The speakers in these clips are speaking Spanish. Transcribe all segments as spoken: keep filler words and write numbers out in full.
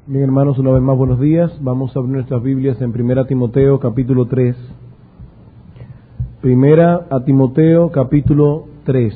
Bien, hermanos, una vez más buenos días. Vamos a abrir nuestras Biblias en Primera Timoteo capítulo tres. Primera a Timoteo capítulo tres.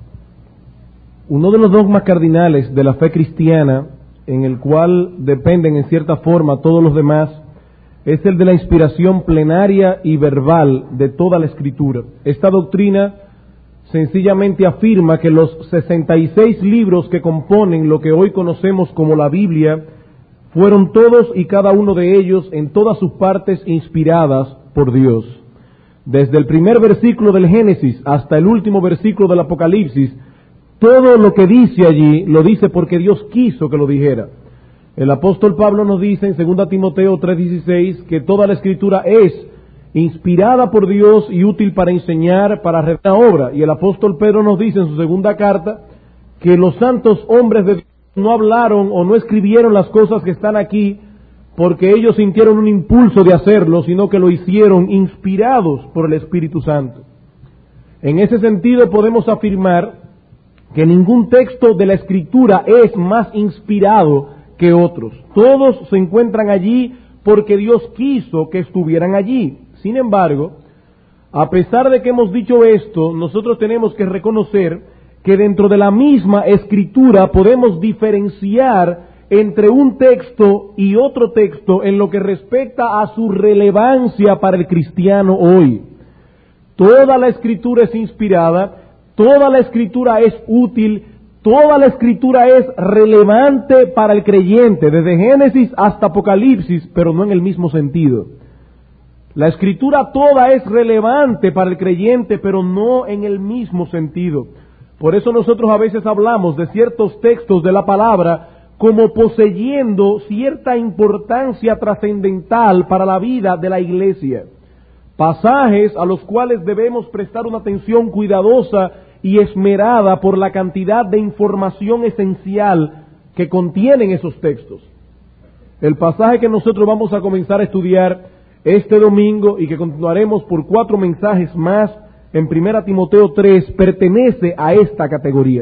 Uno de los dogmas cardinales de la fe cristiana, en el cual dependen en cierta forma todos los demás, es el de la inspiración plenaria y verbal de toda la Escritura. Esta doctrina sencillamente afirma que los sesenta y seis libros que componen lo que hoy conocemos como la Biblia fueron todos y cada uno de ellos en todas sus partes inspiradas por Dios. Desde el primer versículo del Génesis hasta el último versículo del Apocalipsis, todo lo que dice allí lo dice porque Dios quiso que lo dijera. El apóstol Pablo nos dice en segunda Timoteo tres dieciséis que toda la Escritura es inspirada por Dios y útil para enseñar, para revelar la obra. Y el apóstol Pedro nos dice en su segunda carta que los santos hombres de Dios no hablaron o no escribieron las cosas que están aquí porque ellos sintieron un impulso de hacerlo, sino que lo hicieron inspirados por el Espíritu Santo. En ese sentido podemos afirmar que ningún texto de la Escritura es más inspirado que otros. Todos se encuentran allí porque Dios quiso que estuvieran allí. Sin embargo, a pesar de que hemos dicho esto, nosotros tenemos que reconocer que dentro de la misma Escritura podemos diferenciar entre un texto y otro texto en lo que respecta a su relevancia para el cristiano hoy. Toda la Escritura es inspirada, toda la Escritura es útil, toda la Escritura es relevante para el creyente, desde Génesis hasta Apocalipsis, pero no en el mismo sentido. La Escritura toda es relevante para el creyente, pero no en el mismo sentido. Por eso nosotros a veces hablamos de ciertos textos de la palabra como poseyendo cierta importancia trascendental para la vida de la iglesia. Pasajes a los cuales debemos prestar una atención cuidadosa y esmerada por la cantidad de información esencial que contienen esos textos. El pasaje que nosotros vamos a comenzar a estudiar este domingo y que continuaremos por cuatro mensajes más en Primera Timoteo tres pertenece a esta categoría.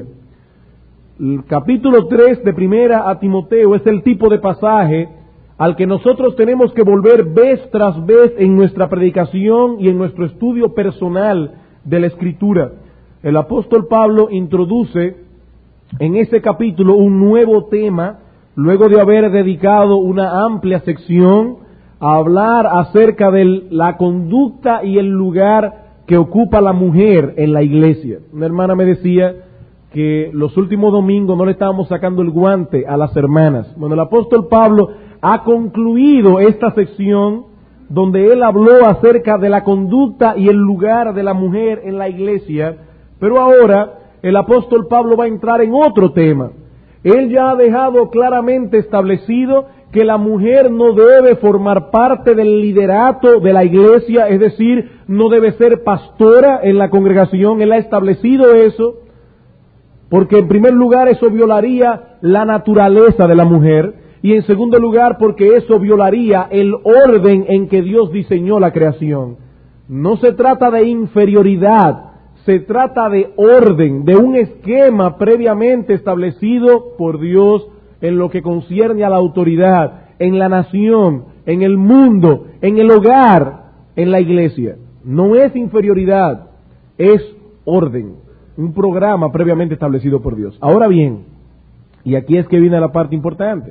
El capítulo tres de Primera a Timoteo es el tipo de pasaje al que nosotros tenemos que volver vez tras vez en nuestra predicación y en nuestro estudio personal de la Escritura. El apóstol Pablo introduce en ese capítulo un nuevo tema, luego de haber dedicado una amplia sección a hablar acerca de la conducta y el lugar que ocupa la mujer en la iglesia. Una hermana me decía que los últimos domingos no le estábamos sacando el guante a las hermanas. Bueno, el apóstol Pablo ha concluido esta sección donde él habló acerca de la conducta y el lugar de la mujer en la iglesia, pero ahora el apóstol Pablo va a entrar en otro tema. Él ya ha dejado claramente establecido que la mujer no debe formar parte del liderato de la iglesia, es decir, no debe ser pastora en la congregación. Él ha establecido eso, porque en primer lugar eso violaría la naturaleza de la mujer, y en segundo lugar porque eso violaría el orden en que Dios diseñó la creación. No se trata de inferioridad, se trata de orden, de un esquema previamente establecido por Dios en lo que concierne a la autoridad, en la nación, en el mundo, en el hogar, en la iglesia. No es inferioridad, es orden, un programa previamente establecido por Dios. Ahora bien, y aquí es que viene la parte importante,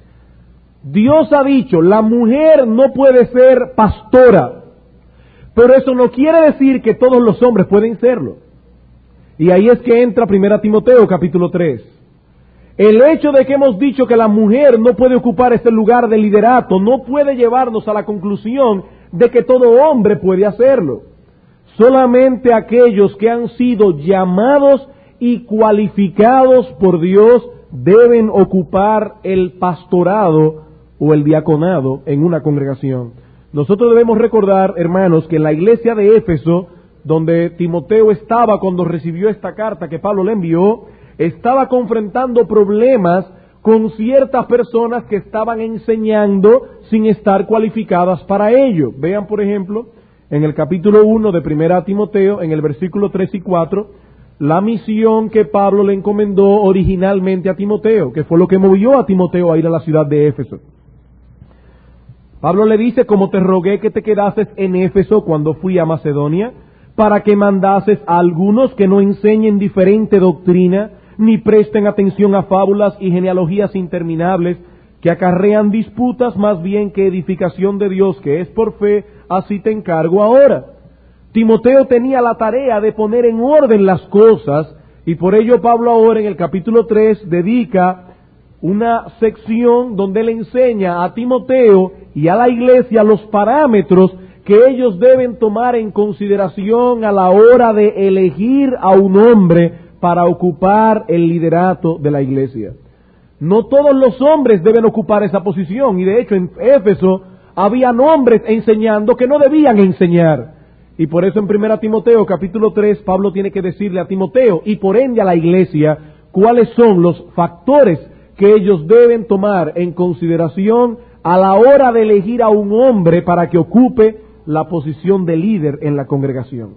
Dios ha dicho, la mujer no puede ser pastora, pero eso no quiere decir que todos los hombres pueden serlo. Y ahí es que entra Primera Timoteo capítulo tres. El hecho de que hemos dicho que la mujer no puede ocupar este lugar de liderato no puede llevarnos a la conclusión de que todo hombre puede hacerlo. Solamente aquellos que han sido llamados y cualificados por Dios deben ocupar el pastorado o el diaconado en una congregación. Nosotros debemos recordar, hermanos, que en la iglesia de Éfeso, donde Timoteo estaba cuando recibió esta carta que Pablo le envió, estaba confrontando problemas con ciertas personas que estaban enseñando sin estar cualificadas para ello. Vean, por ejemplo, en el capítulo uno de Primera Timoteo, en el versículo tres y cuatro, la misión que Pablo le encomendó originalmente a Timoteo, que fue lo que movió a Timoteo a ir a la ciudad de Éfeso. Pablo le dice: como te rogué que te quedases en Éfeso cuando fui a Macedonia, para que mandases a algunos que no enseñen diferente doctrina, ni presten atención a fábulas y genealogías interminables, que acarrean disputas más bien que edificación de Dios, que es por fe, así te encargo ahora. Timoteo tenía la tarea de poner en orden las cosas, y por ello Pablo ahora en el capítulo tres dedica una sección donde le enseña a Timoteo y a la iglesia los parámetros que ellos deben tomar en consideración a la hora de elegir a un hombre para ocupar el liderato de la iglesia. No todos los hombres deben ocupar esa posición, y de hecho en Éfeso había hombres enseñando que no debían enseñar. Y por eso en primera Timoteo capítulo tres Pablo tiene que decirle a Timoteo y por ende a la iglesia cuáles son los factores que ellos deben tomar en consideración a la hora de elegir a un hombre para que ocupe la posición de líder en la congregación.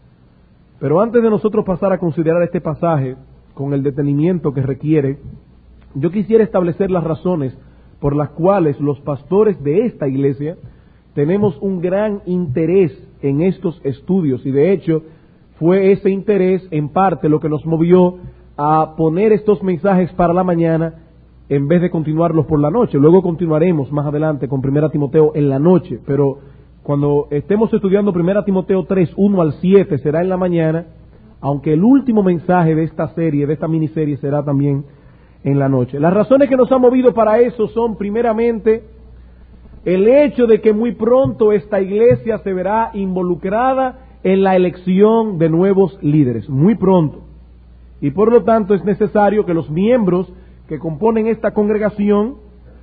Pero antes de nosotros pasar a considerar este pasaje con el detenimiento que requiere, yo quisiera establecer las razones por las cuales los pastores de esta iglesia tenemos un gran interés en estos estudios, y de hecho fue ese interés en parte lo que nos movió a poner estos mensajes para la mañana en vez de continuarlos por la noche. Luego continuaremos más adelante con primera Timoteo en la noche, pero cuando estemos estudiando primera Timoteo tres, uno al siete será en la mañana, aunque el último mensaje de esta serie, de esta miniserie, será también en la noche. Las razones que nos han movido para eso son primeramente el hecho de que muy pronto esta iglesia se verá involucrada en la elección de nuevos líderes, muy pronto. Y por lo tanto es necesario que los miembros que componen esta congregación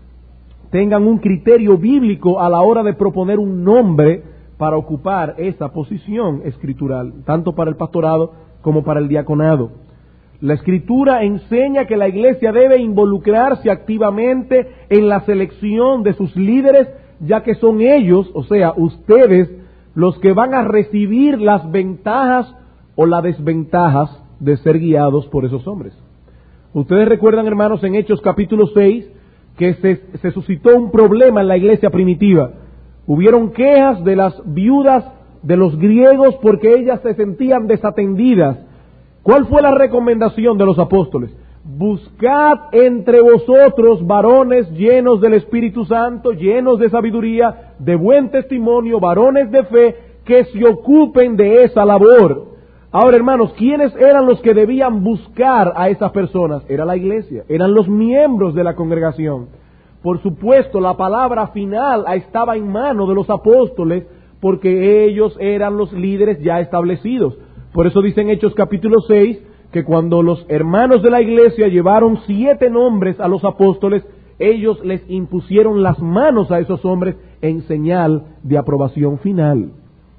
tengan un criterio bíblico a la hora de proponer un nombre para ocupar esa posición escritural, tanto para el pastorado como para el diaconado. La Escritura enseña que la iglesia debe involucrarse activamente en la selección de sus líderes, ya que son ellos, o sea, ustedes, los que van a recibir las ventajas o las desventajas de ser guiados por esos hombres. Ustedes recuerdan, hermanos, en Hechos capítulo seis, que se, se suscitó un problema en la iglesia primitiva. Hubieron quejas de las viudas de los griegos porque ellas se sentían desatendidas. ¿Cuál fue la recomendación de los apóstoles? Buscad entre vosotros varones llenos del Espíritu Santo, llenos de sabiduría, de buen testimonio, varones de fe, que se ocupen de esa labor. Ahora, hermanos, ¿quiénes eran los que debían buscar a esas personas? Era la iglesia, eran los miembros de la congregación. Por supuesto, la palabra final estaba en manos de los apóstoles, porque ellos eran los líderes ya establecidos. Por eso dice en Hechos capítulo seis, que cuando los hermanos de la iglesia llevaron siete nombres a los apóstoles, ellos les impusieron las manos a esos hombres en señal de aprobación final.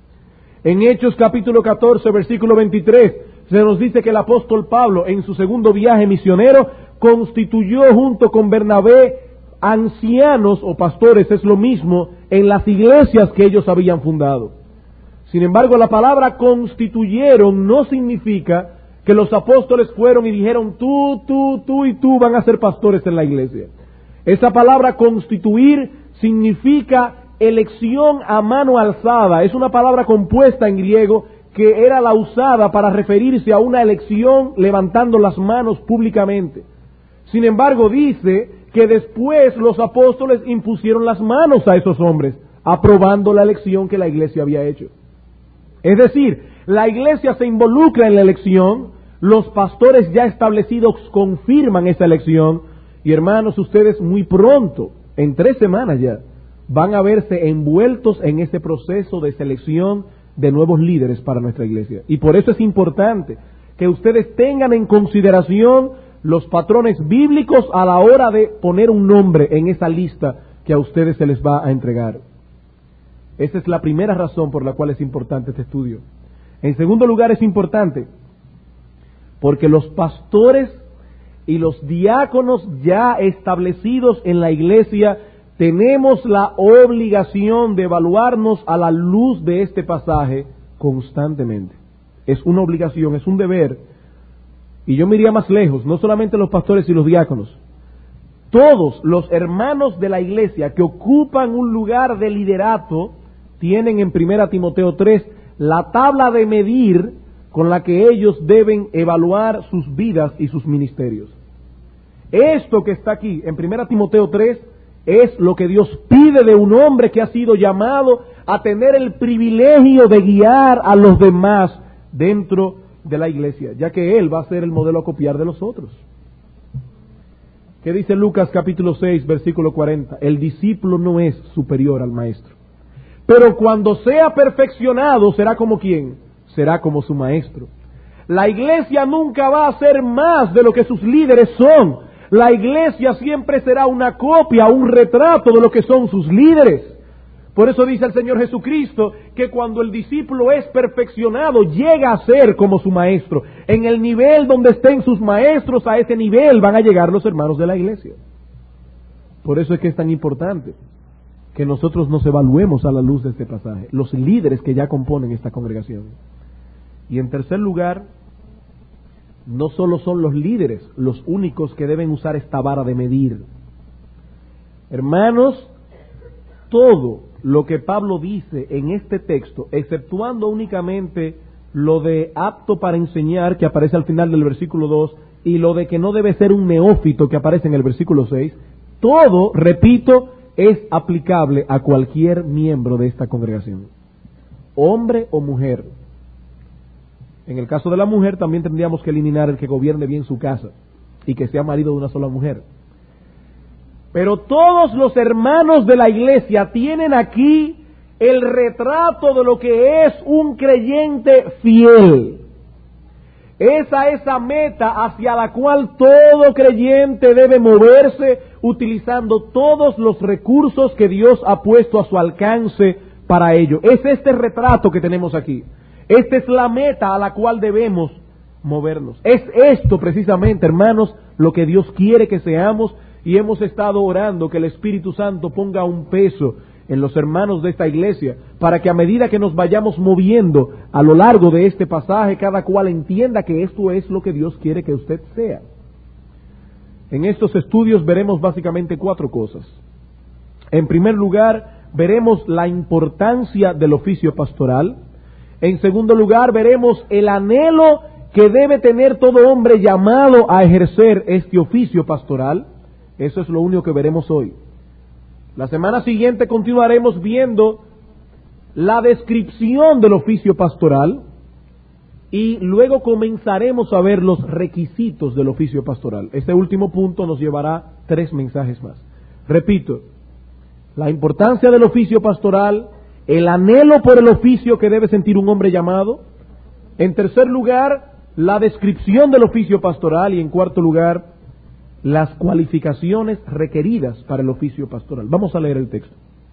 En Hechos capítulo catorce, versículo veintitrés, se nos dice que el apóstol Pablo, en su segundo viaje misionero, constituyó junto con Bernabé ancianos o pastores, es lo mismo, en las iglesias que ellos habían fundado. Sin embargo, la palabra constituyeron no significa que los apóstoles fueron y dijeron tú, tú, tú y tú van a ser pastores en la iglesia. Esa palabra constituir significa elección a mano alzada. Es una palabra compuesta en griego que era la usada para referirse a una elección levantando las manos públicamente. Sin embargo, dice que después los apóstoles impusieron las manos a esos hombres, aprobando la elección que la iglesia había hecho. Es decir, la iglesia se involucra en la elección, los pastores ya establecidos confirman esa elección, y hermanos, ustedes muy pronto, en tres semanas ya, van a verse envueltos en ese proceso de selección de nuevos líderes para nuestra iglesia. Y por eso es importante que ustedes tengan en consideración los patrones bíblicos a la hora de poner un nombre en esa lista que a ustedes se les va a entregar. Esa es la primera razón por la cual es importante este estudio. En segundo lugar, es importante porque los pastores y los diáconos ya establecidos en la iglesia tenemos la obligación de evaluarnos a la luz de este pasaje constantemente. Es una obligación, es un deber Y yo me iría más lejos, no solamente los pastores y los diáconos, todos los hermanos de la iglesia que ocupan un lugar de liderato tienen en primera Timoteo tres la tabla de medir con la que ellos deben evaluar sus vidas y sus ministerios. Esto que está aquí en primera Timoteo tres es lo que Dios pide de un hombre que ha sido llamado a tener el privilegio de guiar a los demás dentro de la iglesia, ya que él va a ser el modelo a copiar de los otros. ¿Qué dice Lucas capítulo seis, versículo cuarenta? El discípulo no es superior al maestro, pero cuando sea perfeccionado será como ¿quién? Será como su maestro. La iglesia nunca va a ser más de lo que sus líderes son. La iglesia siempre será una copia, un retrato de lo que son sus líderes. Por eso dice el Señor Jesucristo que cuando el discípulo es perfeccionado, llega a ser como su maestro. En el nivel donde estén sus maestros, a ese nivel van a llegar los hermanos de la iglesia. Por eso es que es tan importante que nosotros nos evaluemos a la luz de este pasaje, los líderes que ya componen esta congregación. Y en tercer lugar, no solo son los líderes los únicos que deben usar esta vara de medir. Hermanos, todo lo que Pablo dice en este texto, exceptuando únicamente lo de apto para enseñar, que aparece al final del versículo dos, y lo de que no debe ser un neófito, que aparece en el versículo seis, todo, repito, es aplicable a cualquier miembro de esta congregación, hombre o mujer. En el caso de la mujer también tendríamos que eliminar el que gobierne bien su casa y que sea marido de una sola mujer. Pero todos los hermanos de la iglesia tienen aquí el retrato de lo que es un creyente fiel. Esa es la meta hacia la cual todo creyente debe moverse, utilizando todos los recursos que Dios ha puesto a su alcance para ello. Es este retrato que tenemos aquí. Esta es la meta a la cual debemos movernos. Es esto precisamente, hermanos, lo que Dios quiere que seamos, y hemos estado orando que el Espíritu Santo ponga un peso en los hermanos de esta iglesia, para que a medida que nos vayamos moviendo a lo largo de este pasaje, cada cual entienda que esto es lo que Dios quiere que usted sea. En estos estudios veremos básicamente cuatro cosas. En primer lugar, veremos la importancia del oficio pastoral. En segundo lugar, veremos el anhelo que debe tener todo hombre llamado a ejercer este oficio pastoral. Eso es lo único que veremos hoy. La semana siguiente continuaremos viendo la descripción del oficio pastoral y luego comenzaremos a ver los requisitos del oficio pastoral. Este último punto nos llevará tres mensajes más. Repito, la importancia del oficio pastoral, el anhelo por el oficio que debe sentir un hombre llamado. En tercer lugar, la descripción del oficio pastoral, y en cuarto lugar, las cualificaciones requeridas para el oficio pastoral. Vamos a leer el texto.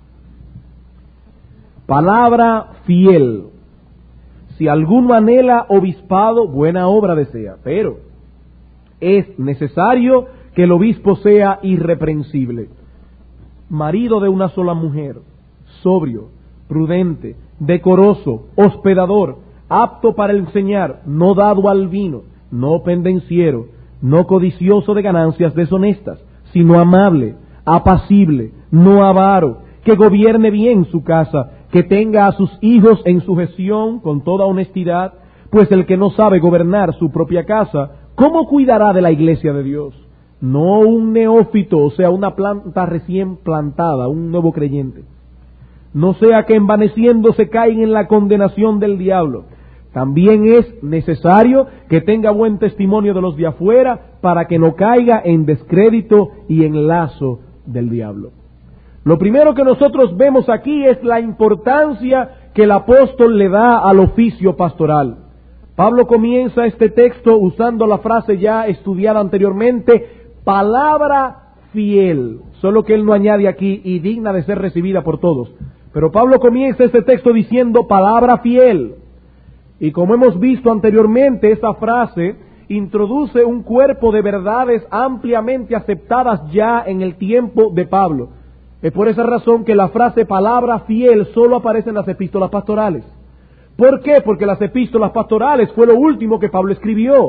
Palabra fiel. Si alguno anhela obispado, buena obra desea, pero es necesario que el obispo sea irreprensible, marido de una sola mujer, sobrio, prudente, decoroso, hospedador, apto para enseñar, no dado al vino, no pendenciero, no codicioso de ganancias deshonestas, sino amable, apacible, no avaro, que gobierne bien su casa, que tenga a sus hijos en sujeción con toda honestidad, pues el que no sabe gobernar su propia casa, ¿cómo cuidará de la iglesia de Dios? No un neófito, o sea, una planta recién plantada, un nuevo creyente. No sea que envaneciéndose caigan en la condenación del diablo. También es necesario que tenga buen testimonio de los de afuera, para que no caiga en descrédito y en lazo del diablo. Lo primero que nosotros vemos aquí es la importancia que el apóstol le da al oficio pastoral. Pablo comienza este texto usando la frase ya estudiada anteriormente, palabra fiel, solo que él no añade aquí, y digna de ser recibida por todos. Pero Pablo comienza este texto diciendo palabra fiel. Y como hemos visto anteriormente, esa frase introduce un cuerpo de verdades ampliamente aceptadas ya en el tiempo de Pablo. Es por esa razón que la frase palabra fiel solo aparece en las epístolas pastorales. ¿Por qué? Porque las epístolas pastorales fue lo último que Pablo escribió.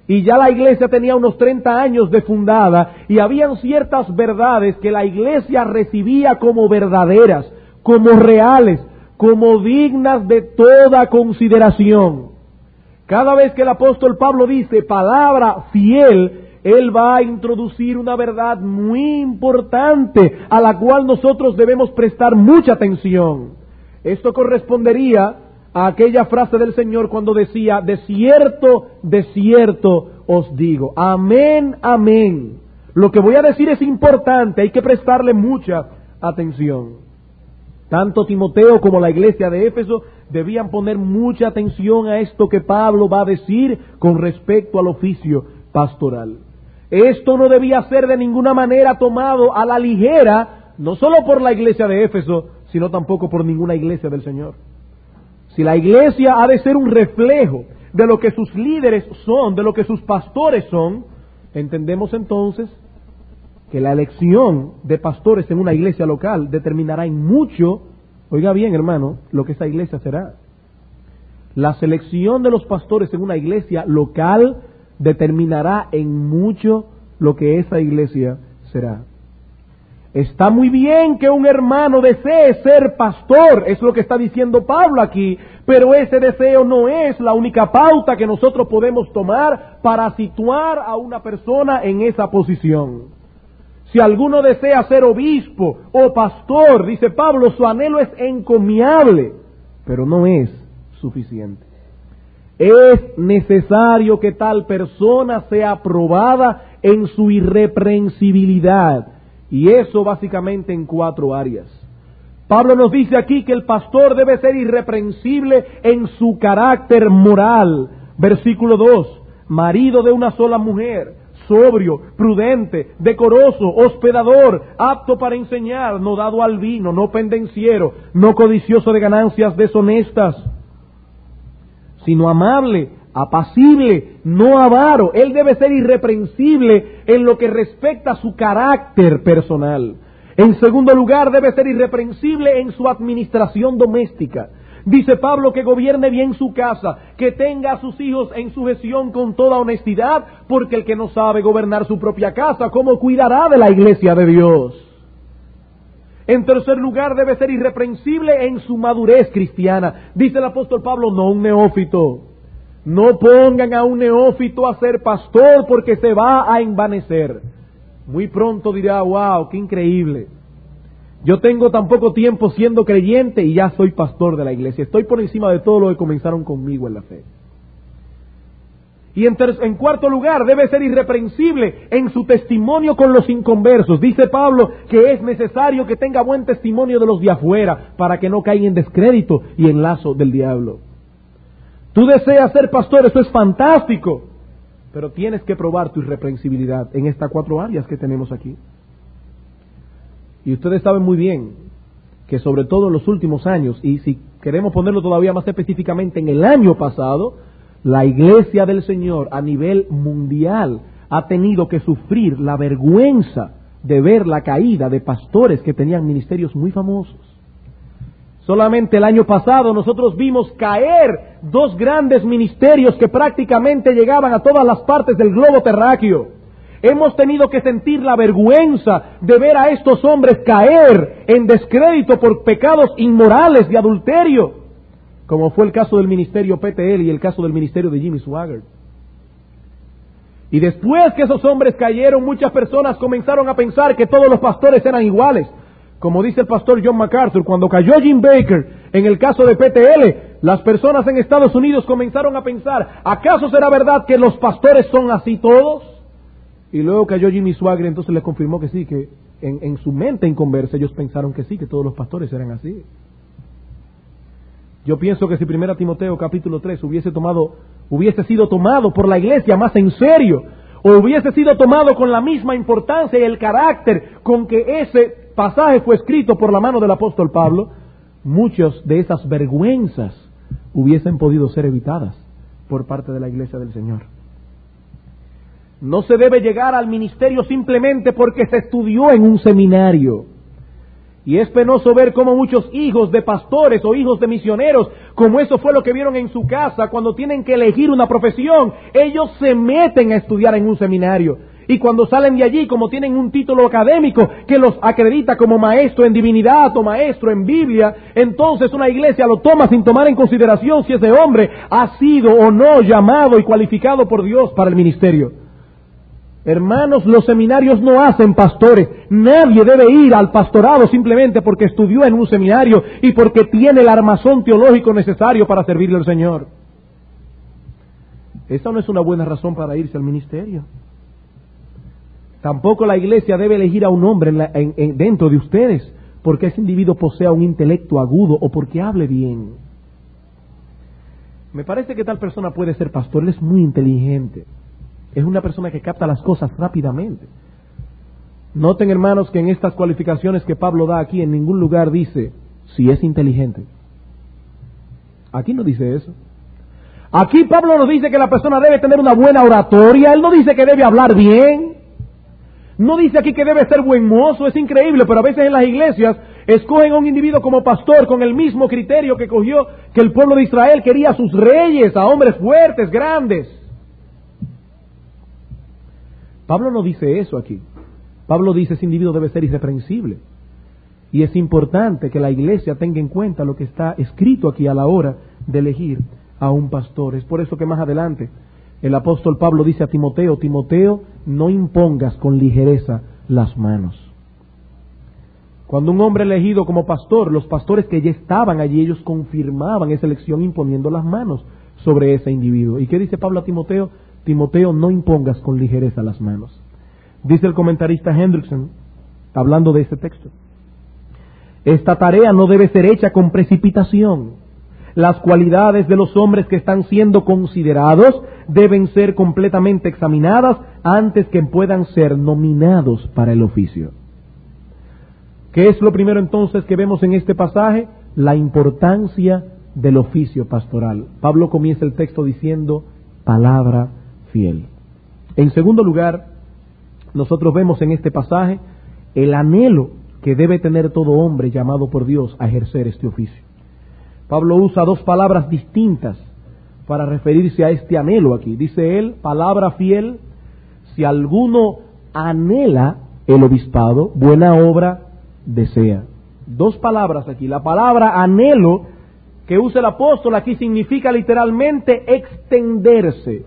y ya la iglesia tenía unos treinta años de fundada, y habían ciertas verdades que la iglesia recibía como verdaderas, como reales, como dignas de toda consideración. Cada vez que el apóstol Pablo dice palabra fiel, él va a introducir una verdad muy importante a la cual nosotros debemos prestar mucha atención. Esto correspondería a aquella frase del Señor cuando decía: de cierto, de cierto os digo. Amén, amén. Lo que voy a decir es importante, hay que prestarle mucha atención. Tanto Timoteo como la iglesia de Éfeso debían poner mucha atención a esto que Pablo va a decir con respecto al oficio pastoral. Esto no debía ser de ninguna manera tomado a la ligera, no solo por la iglesia de Éfeso, sino tampoco por ninguna iglesia del Señor. Si la iglesia ha de ser un reflejo de lo que sus líderes son, de lo que sus pastores son, entendemos entonces que la elección de pastores en una iglesia local determinará en mucho, oiga bien hermano, lo que esa iglesia será. La selección de los pastores en una iglesia local determinará en mucho lo que esa iglesia será. Está muy bien que un hermano desee ser pastor, es lo que está diciendo Pablo aquí, pero ese deseo no es la única pauta que nosotros podemos tomar para situar a una persona en esa posición. Si alguno desea ser obispo o pastor, dice Pablo, su anhelo es encomiable, pero no es suficiente. Es necesario que tal persona sea aprobada en su irreprensibilidad, y eso básicamente en cuatro áreas. Pablo nos dice aquí que el pastor debe ser irreprensible en su carácter moral. Versículo dos, marido de una sola mujer, sobrio, prudente, decoroso, hospedador, apto para enseñar, no dado al vino, no pendenciero, no codicioso de ganancias deshonestas, sino amable, apacible, no avaro. Él debe ser irreprensible en lo que respecta a su carácter personal. En segundo lugar, debe ser irreprensible en su administración doméstica. Dice Pablo que gobierne bien su casa, que tenga a sus hijos en sujeción con toda honestidad, porque el que no sabe gobernar su propia casa, ¿cómo cuidará de la iglesia de Dios? En tercer lugar, debe ser irreprensible en su madurez cristiana. Dice el apóstol Pablo, no un neófito. No pongan a un neófito a ser pastor porque se va a envanecer. Muy pronto dirá, wow, qué increíble. Yo tengo tan poco tiempo siendo creyente y ya soy pastor de la iglesia. Estoy por encima de todo lo que comenzaron conmigo en la fe. Y en, ter- en cuarto lugar, debe ser irreprensible en su testimonio con los inconversos. Dice Pablo que es necesario que tenga buen testimonio de los de afuera para que no caigan en descrédito y en lazo del diablo. Tú deseas ser pastor, eso es fantástico, pero tienes que probar tu irreprensibilidad en estas cuatro áreas que tenemos aquí. Y ustedes saben muy bien que sobre todo en los últimos años, y si queremos ponerlo todavía más específicamente en el año pasado, la iglesia del Señor a nivel mundial ha tenido que sufrir la vergüenza de ver la caída de pastores que tenían ministerios muy famosos. Solamente el año pasado nosotros vimos caer dos grandes ministerios que prácticamente llegaban a todas las partes del globo terráqueo. Hemos tenido que sentir la vergüenza de ver a estos hombres caer en descrédito por pecados inmorales de adulterio, como fue el caso del ministerio P T L y el caso del ministerio de Jimmy Swaggart. Y después que esos hombres cayeron, muchas personas comenzaron a pensar que todos los pastores eran iguales. Como dice el pastor John MacArthur, cuando cayó Jim Baker en el caso de P T L, las personas en Estados Unidos comenzaron a pensar, ¿acaso será verdad que los pastores son así todos? Y luego cayó Jimmy Swaggart, entonces les confirmó que sí, que en, en su mente inconversa ellos pensaron que sí, que todos los pastores eran así. Yo pienso que si primera Timoteo capítulo tres hubiese tomado, hubiese sido tomado por la iglesia más en serio, o hubiese sido tomado con la misma importancia y el carácter con que ese pasaje fue escrito por la mano del apóstol Pablo, muchas de esas vergüenzas hubiesen podido ser evitadas por parte de la iglesia del Señor. No se debe llegar al ministerio simplemente porque se estudió en un seminario. Y es penoso ver cómo muchos hijos de pastores o hijos de misioneros, como eso fue lo que vieron en su casa, cuando tienen que elegir una profesión, ellos se meten a estudiar en un seminario. Y cuando salen de allí, como tienen un título académico que los acredita como maestro en divinidad o maestro en Biblia, entonces una iglesia lo toma sin tomar en consideración si ese hombre ha sido o no llamado y cualificado por Dios para el ministerio. Hermanos, los seminarios no hacen pastores. Nadie debe ir al pastorado simplemente porque estudió en un seminario y porque tiene el armazón teológico necesario para servirle al Señor. Esa no es una buena razón para irse al ministerio. Tampoco la iglesia debe elegir a un hombre en la, en, en, dentro de ustedes porque ese individuo posea un intelecto agudo o porque hable bien. Me parece que tal persona puede ser pastor, él es muy inteligente. Es una persona que capta las cosas rápidamente. Noten, hermanos, que en estas cualificaciones que Pablo da aquí, en ningún lugar dice si es inteligente. Aquí no dice eso. Aquí Pablo nos dice que la persona debe tener una buena oratoria. Él no dice que debe hablar bien. No dice aquí que debe ser buen mozo. Es increíble, pero a veces en las iglesias escogen a un individuo como pastor con el mismo criterio que cogió que el pueblo de Israel quería a sus reyes, a hombres fuertes, grandes. Pablo no dice eso aquí. Pablo dice ese individuo debe ser irreprensible. Y es importante que la iglesia tenga en cuenta lo que está escrito aquí a la hora de elegir a un pastor. Es por eso que más adelante el apóstol Pablo dice a Timoteo, Timoteo, no impongas con ligereza las manos. Cuando un hombre elegido como pastor, los pastores que ya estaban allí, ellos confirmaban esa elección imponiendo las manos sobre ese individuo. ¿Y qué dice Pablo a Timoteo? Timoteo, no impongas con ligereza las manos. Dice el comentarista Hendrickson, hablando de este texto, esta tarea no debe ser hecha con precipitación. Las cualidades de los hombres que están siendo considerados deben ser completamente examinadas antes que puedan ser nominados para el oficio. ¿Qué es lo primero entonces que vemos en este pasaje? La importancia del oficio pastoral. Pablo comienza el texto diciendo, palabra fiel. En segundo lugar, nosotros vemos en este pasaje el anhelo que debe tener todo hombre llamado por Dios a ejercer este oficio. Pablo usa dos palabras distintas para referirse a este anhelo aquí. Dice él, palabra fiel, si alguno anhela el obispado, buena obra desea. Dos palabras aquí. La palabra anhelo que usa el apóstol aquí significa literalmente extenderse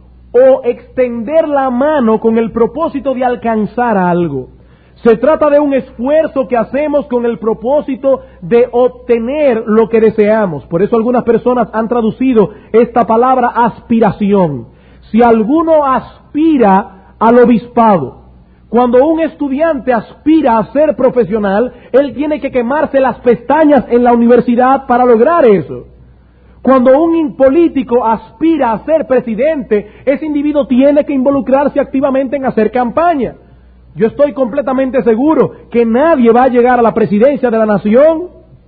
o extender la mano con el propósito de alcanzar algo. Se trata de un esfuerzo que hacemos con el propósito de obtener lo que deseamos. Por eso algunas personas han traducido esta palabra aspiración. Si alguno aspira al obispado, cuando un estudiante aspira a ser profesional, él tiene que quemarse las pestañas en la universidad para lograr eso. Cuando un político aspira a ser presidente, ese individuo tiene que involucrarse activamente en hacer campaña. Yo estoy completamente seguro que nadie va a llegar a la presidencia de la nación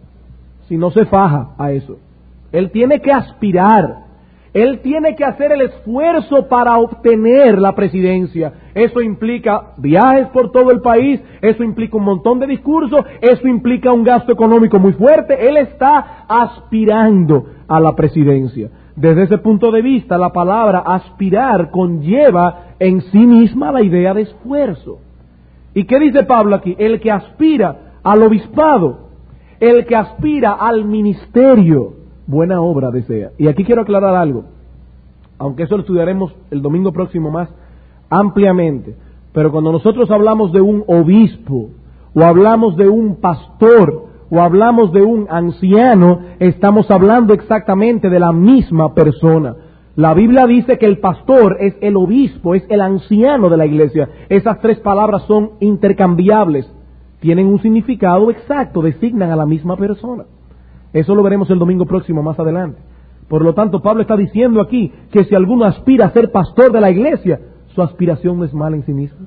si no se faja a eso. Él tiene que aspirar. Él tiene que hacer el esfuerzo para obtener la presidencia. Eso implica viajes por todo el país, eso implica un montón de discursos, eso implica un gasto económico muy fuerte. Él está aspirando a la presidencia. Desde ese punto de vista, la palabra aspirar conlleva en sí misma la idea de esfuerzo. ¿Y qué dice Pablo aquí? El que aspira al obispado, el que aspira al ministerio, buena obra desea. Y aquí quiero aclarar algo, aunque eso lo estudiaremos el domingo próximo más ampliamente, pero cuando nosotros hablamos de un obispo, o hablamos de un pastor, o hablamos de un anciano, estamos hablando exactamente de la misma persona. La Biblia dice que el pastor es el obispo, es el anciano de la iglesia. Esas tres palabras son intercambiables, tienen un significado exacto, designan a la misma persona. Eso lo veremos el domingo próximo más adelante. Por lo tanto, Pablo está diciendo aquí que si alguno aspira a ser pastor de la iglesia, su aspiración no es mala en sí misma.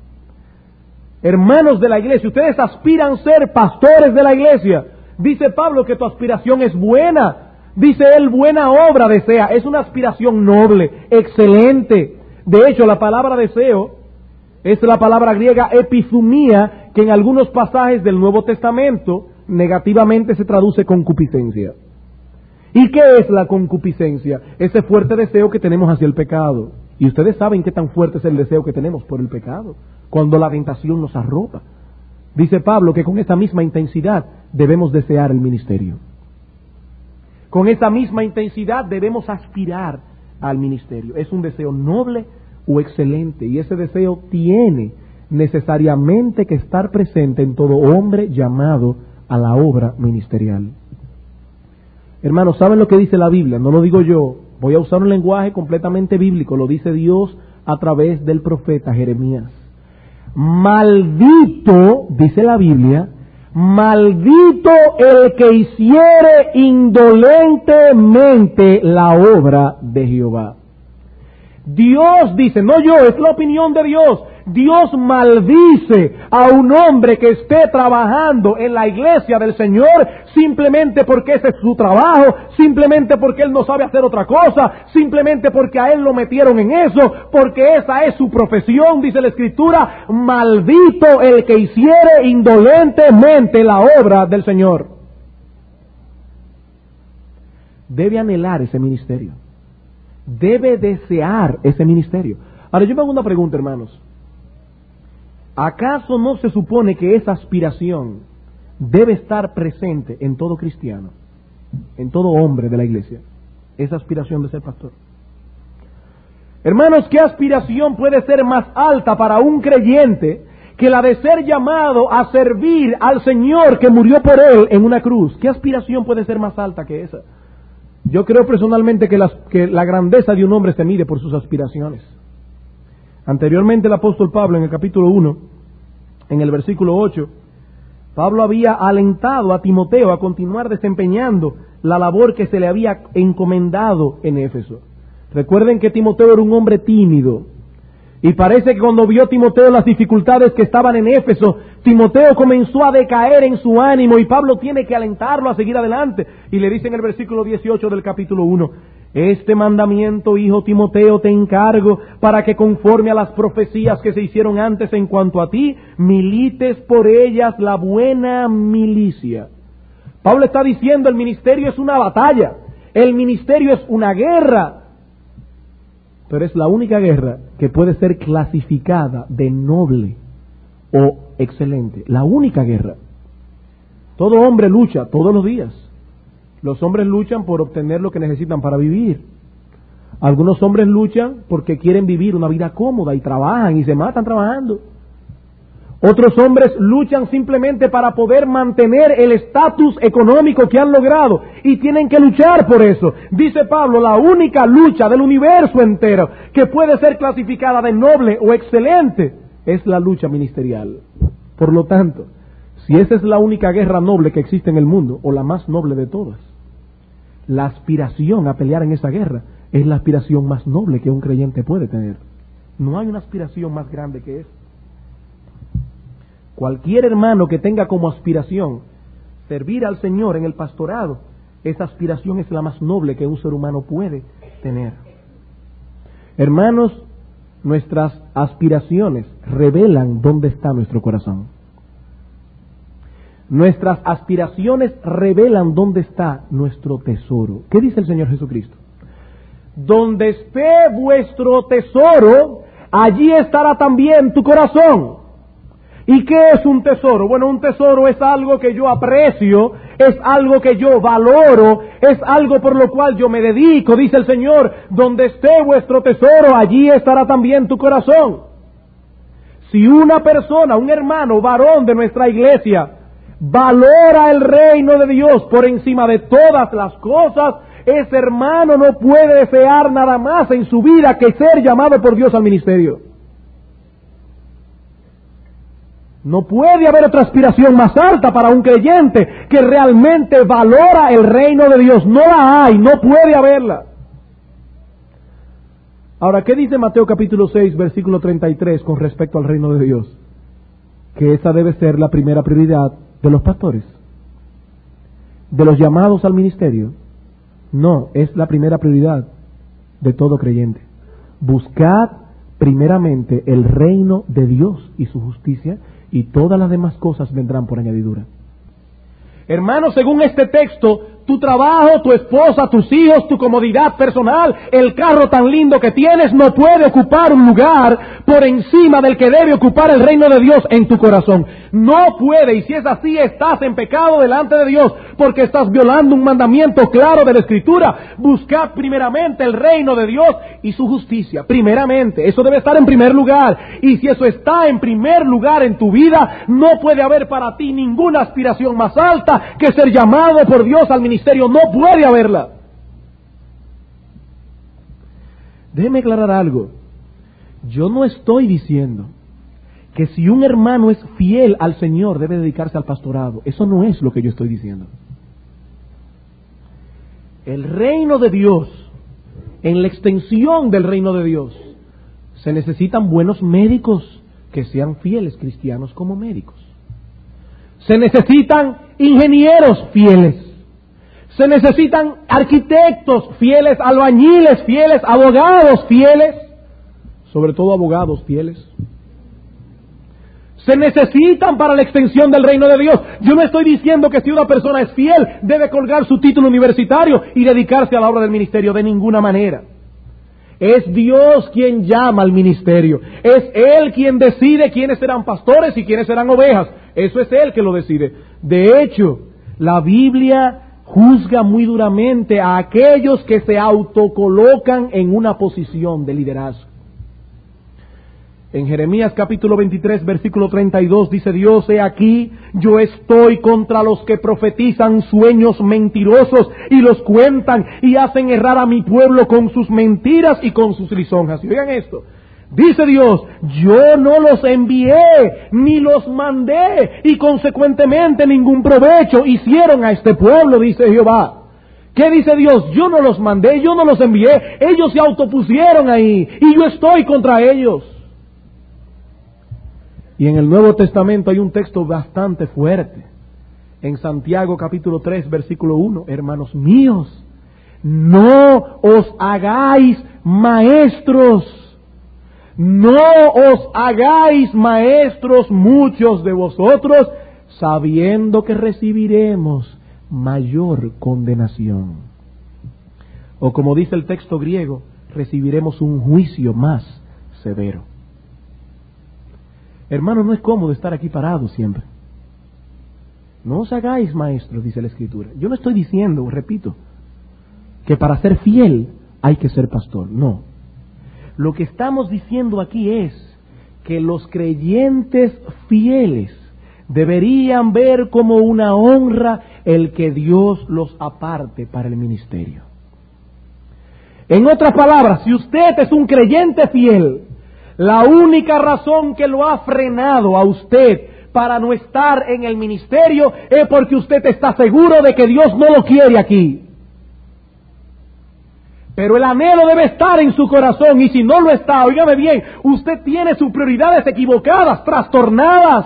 Hermanos de la iglesia, ustedes aspiran a ser pastores de la iglesia. Dice Pablo que tu aspiración es buena. Dice él, buena obra desea. Es una aspiración noble, excelente. De hecho, la palabra deseo es la palabra griega epithumía, que en algunos pasajes del Nuevo Testamento negativamente se traduce concupiscencia. ¿Y qué es la concupiscencia? Ese fuerte deseo que tenemos hacia el pecado. Y ustedes saben qué tan fuerte es el deseo que tenemos por el pecado, cuando la tentación nos arropa. Dice Pablo que con esa misma intensidad debemos desear el ministerio. Con esa misma intensidad debemos aspirar al ministerio. Es un deseo noble o excelente, y ese deseo tiene necesariamente que estar presente en todo hombre llamado a la obra ministerial. Hermanos, ¿saben lo que dice la Biblia? No lo digo yo, voy a usar un lenguaje completamente bíblico, lo dice Dios a través del profeta Jeremías. Maldito, dice la Biblia, maldito el que hiciere indolentemente la obra de Jehová. Dios dice, no yo, es la opinión de Dios, Dios maldice a un hombre que esté trabajando en la iglesia del Señor simplemente porque ese es su trabajo, simplemente porque él no sabe hacer otra cosa, simplemente porque a él lo metieron en eso, porque esa es su profesión, dice la Escritura, maldito el que hiciere indolentemente la obra del Señor. Debe anhelar ese ministerio, debe desear ese ministerio. Ahora yo me hago una pregunta, hermanos. ¿Acaso no se supone que esa aspiración debe estar presente en todo cristiano, en todo hombre de la iglesia? Esa aspiración de ser pastor. Hermanos, ¿qué aspiración puede ser más alta para un creyente que la de ser llamado a servir al Señor que murió por él en una cruz? ¿Qué aspiración puede ser más alta que esa? Yo creo personalmente que, las, que la grandeza de un hombre se mide por sus aspiraciones. Anteriormente el apóstol Pablo en el capítulo uno, en el versículo ocho, Pablo había alentado a Timoteo a continuar desempeñando la labor que se le había encomendado en Éfeso. Recuerden que Timoteo era un hombre tímido, y parece que cuando vio Timoteo las dificultades que estaban en Éfeso, Timoteo comenzó a decaer en su ánimo, y Pablo tiene que alentarlo a seguir adelante. Y le dice en el versículo dieciocho del capítulo uno, este mandamiento, hijo Timoteo, te encargo para que conforme a las profecías que se hicieron antes en cuanto a ti, milites por ellas la buena milicia. Pablo está diciendo, el ministerio es una batalla, el ministerio es una guerra, pero es la única guerra que puede ser clasificada de noble o excelente. La única guerra. Todo hombre lucha todos los días. Los hombres luchan por obtener lo que necesitan para vivir. Algunos hombres luchan porque quieren vivir una vida cómoda y trabajan y se matan trabajando. Otros hombres luchan simplemente para poder mantener el estatus económico que han logrado y tienen que luchar por eso. Dice Pablo, la única lucha del universo entero que puede ser clasificada de noble o excelente es la lucha ministerial. Por lo tanto, si esa es la única guerra noble que existe en el mundo, o la más noble de todas, la aspiración a pelear en esa guerra es la aspiración más noble que un creyente puede tener. No hay una aspiración más grande que esa. Cualquier hermano que tenga como aspiración servir al Señor en el pastorado, esa aspiración es la más noble que un ser humano puede tener. Hermanos, nuestras aspiraciones revelan dónde está nuestro corazón. Nuestras aspiraciones revelan dónde está nuestro tesoro. ¿Qué dice el Señor Jesucristo? Donde esté vuestro tesoro, allí estará también tu corazón. ¿Y qué es un tesoro? Bueno, un tesoro es algo que yo aprecio, es algo que yo valoro, es algo por lo cual yo me dedico, dice el Señor. Donde esté vuestro tesoro, allí estará también tu corazón. Si una persona, un hermano, varón de nuestra iglesia, valora el reino de Dios por encima de todas las cosas, ese hermano no puede desear nada más en su vida que ser llamado por Dios al ministerio. No puede haber otra aspiración más alta para un creyente que realmente valora el reino de Dios. No la hay, no puede haberla. Ahora, ¿qué dice Mateo capítulo seis, versículo treinta y tres con respecto al reino de Dios? Que esa debe ser la primera prioridad de los pastores, de los llamados al ministerio. No, es la primera prioridad de todo creyente. Buscad primeramente el reino de Dios y su justicia, y todas las demás cosas vendrán por añadidura. Hermanos, según este texto, tu trabajo, tu esposa, tus hijos, tu comodidad personal, el carro tan lindo que tienes, no puede ocupar un lugar por encima del que debe ocupar el reino de Dios en tu corazón. No puede, y si es así, estás en pecado delante de Dios, porque estás violando un mandamiento claro de la Escritura. Buscad primeramente el reino de Dios y su justicia. Primeramente, eso debe estar en primer lugar. Y si eso está en primer lugar en tu vida, no puede haber para ti ninguna aspiración más alta que ser llamado por Dios al ministerio. No puede haberla. Déjeme aclarar algo. Yo no estoy diciendo que si un hermano es fiel al Señor debe dedicarse al pastorado. Eso no es lo que yo estoy diciendo. El reino de Dios, en la extensión del reino de Dios, se necesitan buenos médicos que sean fieles cristianos como médicos. Se necesitan ingenieros fieles. Se necesitan arquitectos fieles, albañiles fieles, abogados fieles, sobre todo abogados fieles. Se necesitan para la extensión del reino de Dios. Yo no estoy diciendo que si una persona es fiel debe colgar su título universitario y dedicarse a la obra del ministerio, de ninguna manera. Es Dios quien llama al ministerio. Es Él quien decide quiénes serán pastores y quiénes serán ovejas. Eso es Él que lo decide. De hecho, la Biblia juzga muy duramente a aquellos que se autocolocan en una posición de liderazgo. En Jeremías capítulo veintitrés, versículo treinta y dos, dice Dios: he aquí, yo estoy contra los que profetizan sueños mentirosos y los cuentan y hacen errar a mi pueblo con sus mentiras y con sus lisonjas. Y oigan esto, dice Dios: yo no los envié ni los mandé, y consecuentemente ningún provecho hicieron a este pueblo, dice Jehová. ¿Qué dice Dios? Yo no los mandé, yo no los envié, ellos se autopusieron ahí y yo estoy contra ellos. Y en el Nuevo Testamento hay un texto bastante fuerte. En Santiago capítulo tres, versículo uno: hermanos míos, no os hagáis maestros, no os hagáis maestros muchos de vosotros, sabiendo que recibiremos mayor condenación. O como dice el texto griego, recibiremos un juicio más severo. Hermano, no es cómodo estar aquí parado siempre. No os hagáis maestros, dice la Escritura. Yo no estoy diciendo, repito, que para ser fiel hay que ser pastor. No. Lo que estamos diciendo aquí es que los creyentes fieles deberían ver como una honra el que Dios los aparte para el ministerio. En otras palabras, si usted es un creyente fiel, la única razón que lo ha frenado a usted para no estar en el ministerio es porque usted está seguro de que Dios no lo quiere aquí. Pero el anhelo debe estar en su corazón, y si no lo está, óigame bien, usted tiene sus prioridades equivocadas, trastornadas.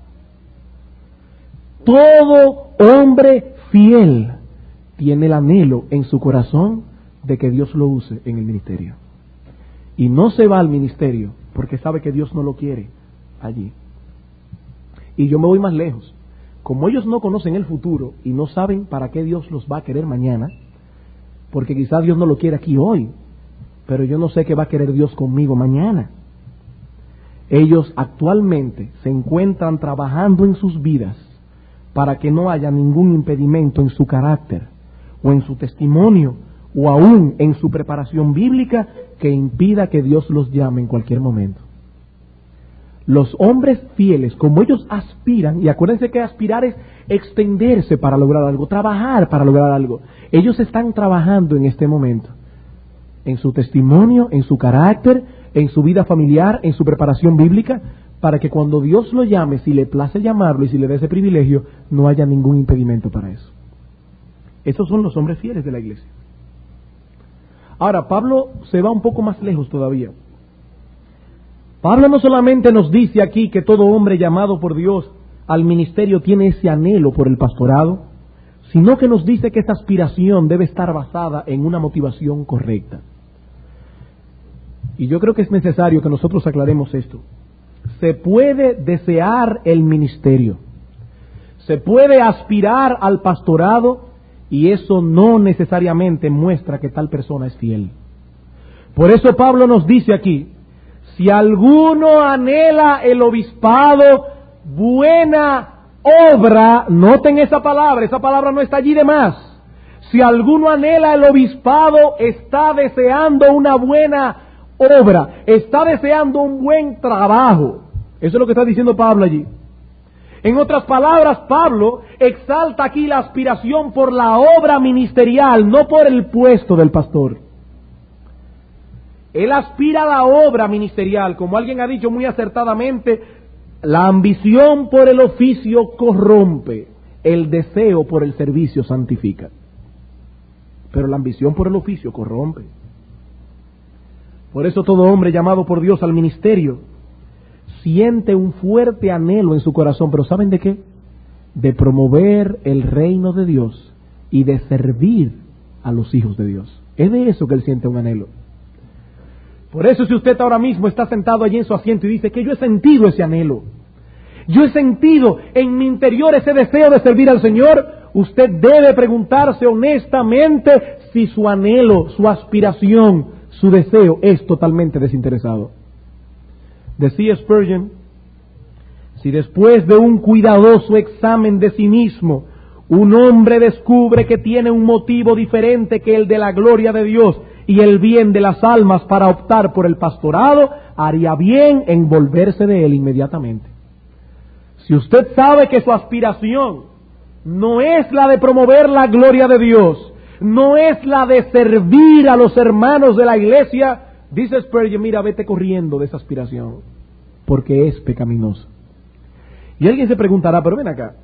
Todo hombre fiel tiene el anhelo en su corazón de que Dios lo use en el ministerio. Y no se va al ministerio porque sabe que Dios no lo quiere allí. Y yo me voy más lejos. Como ellos no conocen el futuro y no saben para qué Dios los va a querer mañana, porque quizás Dios no lo quiere aquí hoy, pero yo no sé qué va a querer Dios conmigo mañana. Ellos actualmente se encuentran trabajando en sus vidas para que no haya ningún impedimento en su carácter, o en su testimonio, o aún en su preparación bíblica que impida que Dios los llame en cualquier momento. Los hombres fieles, como ellos aspiran, y acuérdense que aspirar es extenderse para lograr algo, trabajar para lograr algo. Ellos están trabajando en este momento, en su testimonio, en su carácter, en su vida familiar, en su preparación bíblica, para que cuando Dios lo llame, si le place llamarlo y si le dé ese privilegio, no haya ningún impedimento para eso. Esos son los hombres fieles de la iglesia. Ahora, Pablo se va un poco más lejos todavía. Pablo no solamente nos dice aquí que todo hombre llamado por Dios al ministerio tiene ese anhelo por el pastorado, sino que nos dice que esta aspiración debe estar basada en una motivación correcta. Y yo creo que es necesario que nosotros aclaremos esto. se puede desear el ministerio, se puede aspirar al pastorado, y eso no necesariamente muestra que tal persona es fiel. Por eso Pablo nos dice aquí, si alguno anhela el obispado, buena obra, noten esa palabra, esa palabra no está allí de más. Si alguno anhela el obispado, está deseando una buena obra, está deseando un buen trabajo. Eso es lo que está diciendo Pablo allí. En otras palabras, Pablo exalta aquí la aspiración por la obra ministerial, no por el puesto del pastor. Él aspira a la obra ministerial, como alguien ha dicho muy acertadamente, la ambición por el oficio corrompe, el deseo por el servicio santifica. Pero la ambición por el oficio corrompe. Por eso todo hombre llamado por Dios al ministerio siente un fuerte anhelo en su corazón, pero ¿saben de qué? De promover el reino de Dios y de servir a los hijos de Dios. Es de eso que él siente un anhelo. Por eso si usted ahora mismo está sentado allí en su asiento y dice que yo he sentido ese anhelo, yo he sentido en mi interior ese deseo de servir al Señor, usted debe preguntarse honestamente si su anhelo, su aspiración, su deseo es totalmente desinteresado. Decía Spurgeon, si después de un cuidadoso examen de sí mismo, un hombre descubre que tiene un motivo diferente que el de la gloria de Dios y el bien de las almas para optar por el pastorado, haría bien en volverse de él inmediatamente. Si usted sabe que su aspiración no es la de promover la gloria de Dios, no es la de servir a los hermanos de la iglesia, dice Spurgeon, mira, vete corriendo de esa aspiración, porque es pecaminosa. Y alguien se preguntará, pero ven acá,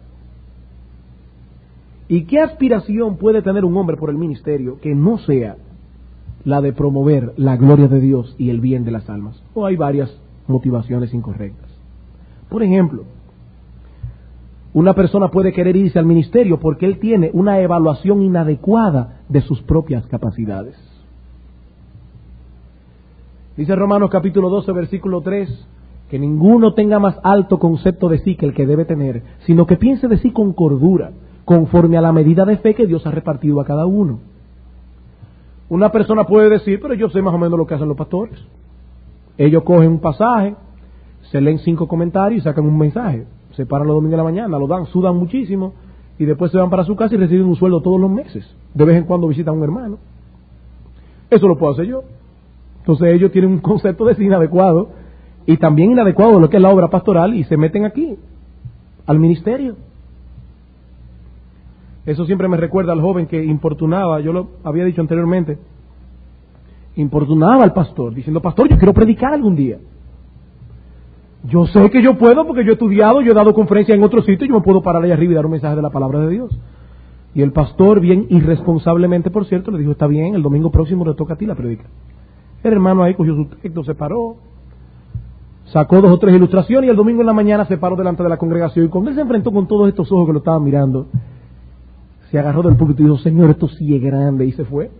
¿y qué aspiración puede tener un hombre por el ministerio que no sea la de promover la gloria de Dios y el bien de las almas? O hay varias motivaciones incorrectas. Por ejemplo, una persona puede querer irse al ministerio porque él tiene una evaluación inadecuada de sus propias capacidades. Dice Romanos capítulo doce, versículo tres, que ninguno tenga más alto concepto de sí que el que debe tener, sino que piense de sí con cordura, conforme a la medida de fe que Dios ha repartido a cada uno. Una persona puede decir, pero yo sé más o menos lo que hacen los pastores. Ellos cogen un pasaje, se leen cinco comentarios y sacan un mensaje. Se paran los domingos de la mañana, lo dan, sudan muchísimo y después se van para su casa y reciben un sueldo todos los meses. De vez en cuando visitan a un hermano. Eso lo puedo hacer yo. Entonces ellos tienen un concepto de sí inadecuado y también inadecuado de lo que es la obra pastoral y se meten aquí, al ministerio. Eso siempre me recuerda al joven que importunaba, yo lo había dicho anteriormente, importunaba al pastor, diciendo, pastor, yo quiero predicar algún día. Yo sé que yo puedo porque yo he estudiado, yo he dado conferencias en otros sitios, yo me puedo parar ahí arriba y dar un mensaje de la palabra de Dios. Y el pastor, bien irresponsablemente, por cierto, le dijo, está bien, el domingo próximo le toca a ti la predica. El hermano ahí cogió su texto, se paró, sacó dos o tres ilustraciones y el domingo en la mañana se paró delante de la congregación y cuando él se enfrentó con todos estos ojos que lo estaban mirando, se agarró del púlpito y dijo, Señor, esto sí es grande, y se fue.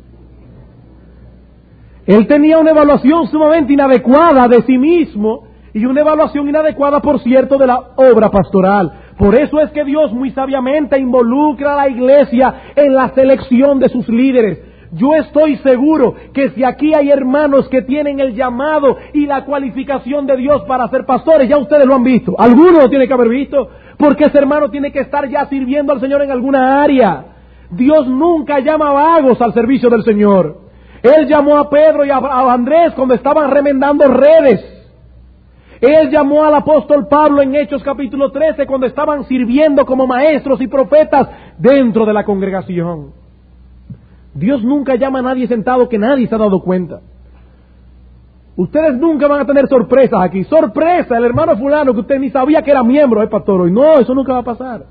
Él tenía una evaluación sumamente inadecuada de sí mismo y una evaluación inadecuada, por cierto, de la obra pastoral. Por eso es que Dios muy sabiamente involucra a la iglesia en la selección de sus líderes. Yo estoy seguro que si aquí hay hermanos que tienen el llamado y la cualificación de Dios para ser pastores, ya ustedes lo han visto. Algunos lo tienen que haber visto, porque ese hermano tiene que estar ya sirviendo al Señor en alguna área. Dios nunca llama vagos al servicio del Señor. Él llamó a Pedro y a Andrés cuando estaban remendando redes. Él llamó al apóstol Pablo en Hechos capítulo trece cuando estaban sirviendo como maestros y profetas dentro de la congregación. Dios nunca llama a nadie sentado que nadie se ha dado cuenta. Ustedes nunca van a tener sorpresas aquí. Sorpresa, el hermano fulano que usted ni sabía que era miembro del pastor hoy. No, eso nunca va a pasar.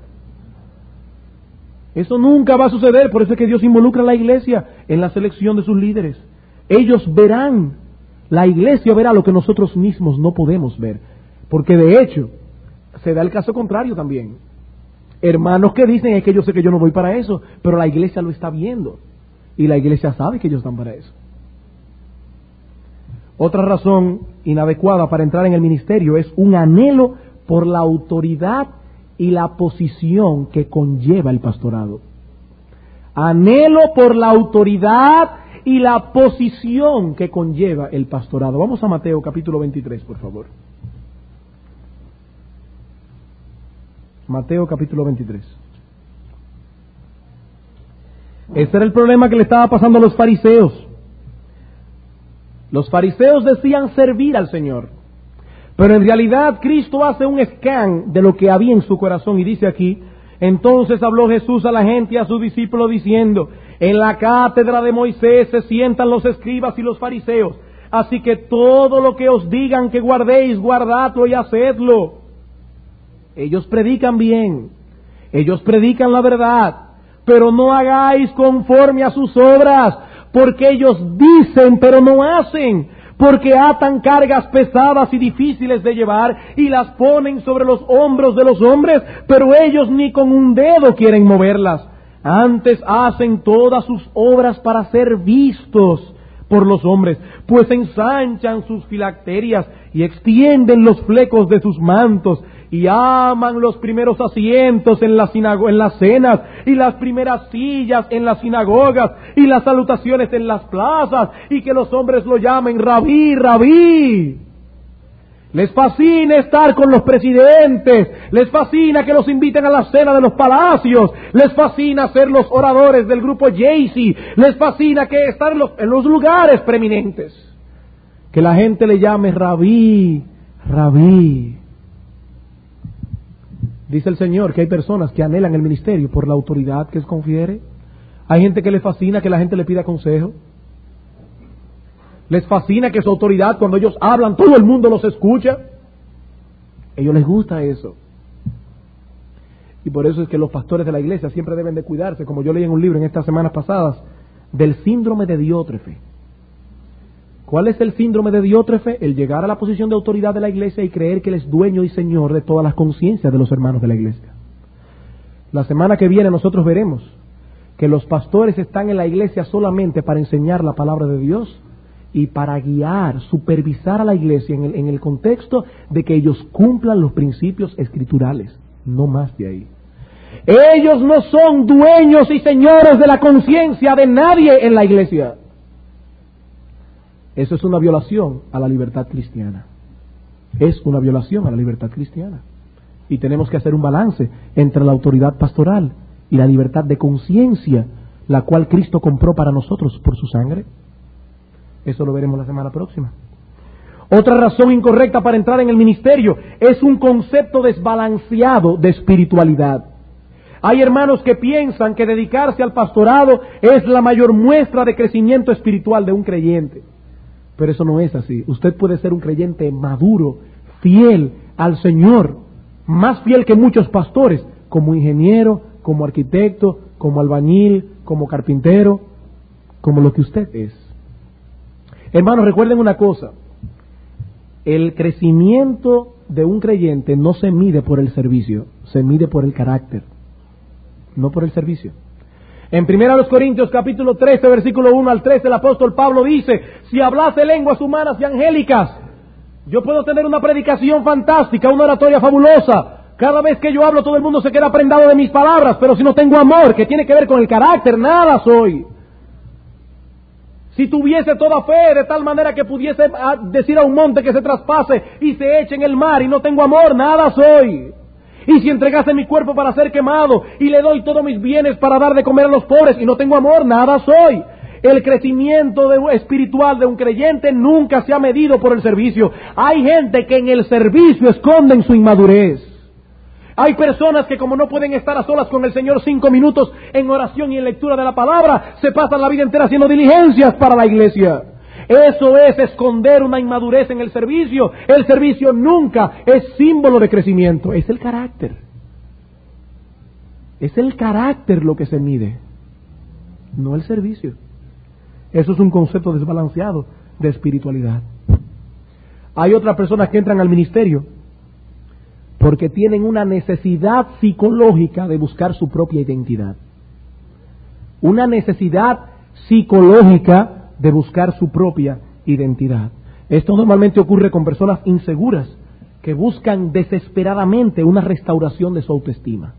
Eso nunca va a suceder. Por eso es que Dios involucra a la iglesia en la selección de sus líderes. Ellos verán, la iglesia verá lo que nosotros mismos no podemos ver. Porque de hecho, se da el caso contrario también. Hermanos que dicen, es que yo sé que yo no voy para eso, pero la iglesia lo está viendo. Y la iglesia sabe que ellos están para eso. Otra razón inadecuada para entrar en el ministerio es un anhelo por la autoridad y la posición que conlleva el pastorado. Anhelo por la autoridad y la posición que conlleva el pastorado. Vamos a Mateo capítulo veintitrés, por favor. Mateo capítulo veintitrés. Ese era el problema que le estaba pasando a los fariseos. Los fariseos decían servir al Señor, pero en realidad Cristo hace un scan de lo que había en su corazón y dice aquí: entonces habló Jesús a la gente y a sus discípulos diciendo, en la cátedra de Moisés se sientan los escribas y los fariseos, así que todo lo que os digan que guardéis, guardadlo y hacedlo. Ellos predican bien, ellos predican la verdad, pero no hagáis conforme a sus obras, porque ellos dicen pero no hacen, porque atan cargas pesadas y difíciles de llevar y las ponen sobre los hombros de los hombres, pero ellos ni con un dedo quieren moverlas. Antes hacen todas sus obras para ser vistos por los hombres, pues ensanchan sus filacterias y extienden los flecos de sus mantos, y aman los primeros asientos en, la sinago- en las cenas, y las primeras sillas en las sinagogas, y las salutaciones en las plazas, y que los hombres lo llamen rabí, rabí. Les fascina estar con los presidentes, les fascina que los inviten a la cena de los palacios, les fascina ser los oradores del grupo Jay-Z, les fascina que estar en los, en los lugares preeminentes, que la gente le llame rabí, rabí. Dice el Señor que hay personas que anhelan el ministerio por la autoridad que les confiere. Hay gente que le fascina que la gente le pida consejo. Les fascina que su autoridad, cuando ellos hablan, todo el mundo los escucha. A ellos les gusta eso. Y por eso es que los pastores de la iglesia siempre deben de cuidarse, como yo leí en un libro en estas semanas pasadas, del síndrome de Diótrefe. ¿Cuál es el síndrome de Diótrefe? El llegar a la posición de autoridad de la iglesia y creer que él es dueño y señor de todas las conciencias de los hermanos de la iglesia. La semana que viene nosotros veremos que los pastores están en la iglesia solamente para enseñar la palabra de Dios y para guiar, supervisar a la iglesia en el, en el contexto de que ellos cumplan los principios escriturales, no más de ahí. Ellos no son dueños y señores de la conciencia de nadie en la iglesia. Eso es una violación a la libertad cristiana. Es una violación a la libertad cristiana. Y tenemos que hacer un balance entre la autoridad pastoral y la libertad de conciencia, la cual Cristo compró para nosotros por su sangre. Eso lo veremos la semana próxima. Otra razón incorrecta para entrar en el ministerio es un concepto desbalanceado de espiritualidad. Hay hermanos que piensan que dedicarse al pastorado es la mayor muestra de crecimiento espiritual de un creyente. Pero eso no es así. Usted puede ser un creyente maduro, fiel al Señor, más fiel que muchos pastores, como ingeniero, como arquitecto, como albañil, como carpintero, como lo que usted es. Hermanos, recuerden una cosa: el crecimiento de un creyente no se mide por el servicio, se mide por el carácter, no por el servicio. En primera los Corintios capítulo trece, versículo uno al tres, el apóstol Pablo dice: si hablase lenguas humanas y angélicas, yo puedo tener una predicación fantástica, una oratoria fabulosa. Cada vez que yo hablo todo el mundo se queda prendado de mis palabras, pero si no tengo amor, que tiene que ver con el carácter, nada soy. Si tuviese toda fe de tal manera que pudiese decir a un monte que se traspase y se eche en el mar y no tengo amor, nada soy. Y si entregase mi cuerpo para ser quemado y le doy todos mis bienes para dar de comer a los pobres y no tengo amor, nada soy. El crecimiento de, espiritual de un creyente nunca se ha medido por el servicio. Hay gente que en el servicio esconden su inmadurez. Hay personas que, como no pueden estar a solas con el Señor cinco minutos en oración y en lectura de la palabra, se pasan la vida entera haciendo diligencias para la iglesia. Eso es esconder una inmadurez en el servicio. El servicio nunca es símbolo de crecimiento, es el carácter. Es el carácter lo que se mide, no el servicio. Eso es un concepto desbalanceado de espiritualidad. Hay otras personas que entran al ministerio porque tienen una necesidad psicológica de buscar su propia identidad. Una necesidad psicológica de buscar su propia identidad. Esto normalmente ocurre con personas inseguras que buscan desesperadamente una restauración de su autoestima.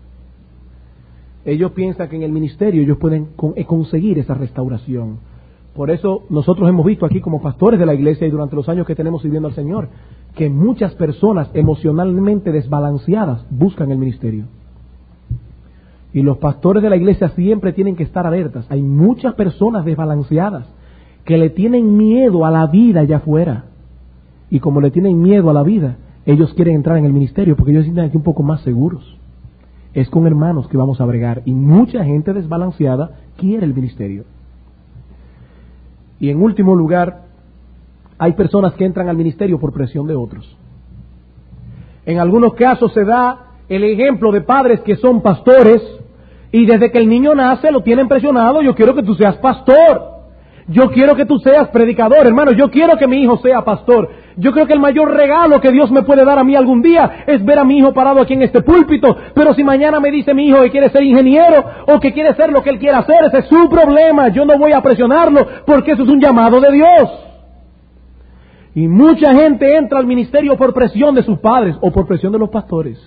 Ellos piensan que en el ministerio ellos pueden conseguir esa restauración. Por eso nosotros hemos visto aquí como pastores de la iglesia y durante los años que tenemos sirviendo al Señor, que muchas personas emocionalmente desbalanceadas buscan el ministerio. Y los pastores de la iglesia siempre tienen que estar alertas. Hay muchas personas desbalanceadas que le tienen miedo a la vida allá afuera. Y como le tienen miedo a la vida, ellos quieren entrar en el ministerio porque ellos se sienten aquí un poco más seguros. Es con hermanos que vamos a bregar. Y mucha gente desbalanceada quiere el ministerio. Y en último lugar, hay personas que entran al ministerio por presión de otros. En algunos casos se da el ejemplo de padres que son pastores y desde que el niño nace lo tienen presionado. Yo quiero que tú seas pastor. Yo quiero que tú seas predicador, hermano. Yo quiero que mi hijo sea pastor. Yo creo que el mayor regalo que Dios me puede dar a mí algún día es ver a mi hijo parado aquí en este púlpito. Pero si mañana me dice mi hijo que quiere ser ingeniero o que quiere ser lo que él quiera hacer, ese es su problema. Yo no voy a presionarlo porque eso es un llamado de Dios. Y mucha gente entra al ministerio por presión de sus padres o por presión de los pastores.